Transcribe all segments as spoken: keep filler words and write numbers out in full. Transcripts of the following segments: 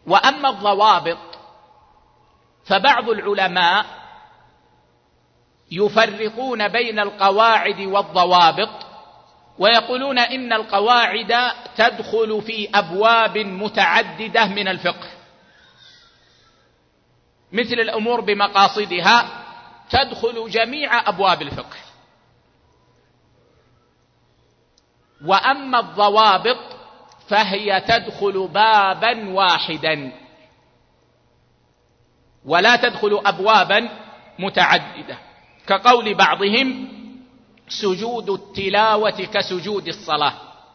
وأما الضوابط فبعض العلماء يفرقون بين القواعد والضوابط، ويقولون إن القواعد تدخل في أبواب متعددة من الفقه، مثل الأمور بمقاصدها تدخل جميع أبواب الفقه. وأما الضوابط فهي تدخل بابا واحدا ولا تدخل أبوابا متعددة، كقول بعضهم سجود التلاوة كسجود الصلاة،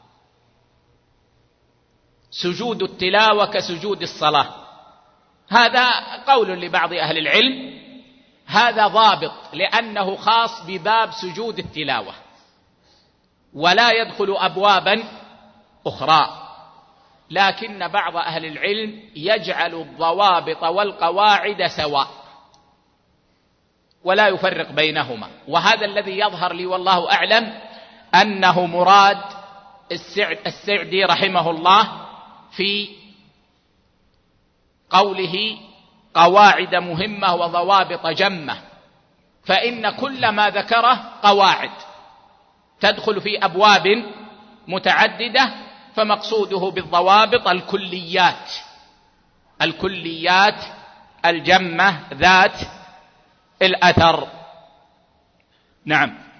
سجود التلاوة كسجود الصلاة، هذا قول لبعض أهل العلم، هذا ضابط لأنه خاص بباب سجود التلاوة ولا يدخل أبوابا أخرى. لكن بعض أهل العلم يجعل الضوابط والقواعد سواء ولا يفرق بينهما، وهذا الذي يظهر لي والله أعلم أنه مراد السعدي رحمه الله في قوله قواعد مهمة وضوابط جمة، فإن كل ما ذكره قواعد تدخل في أبواب متعددة، فمقصوده بالضوابط الكليات الكليات الجمة ذات الأثر. نعم.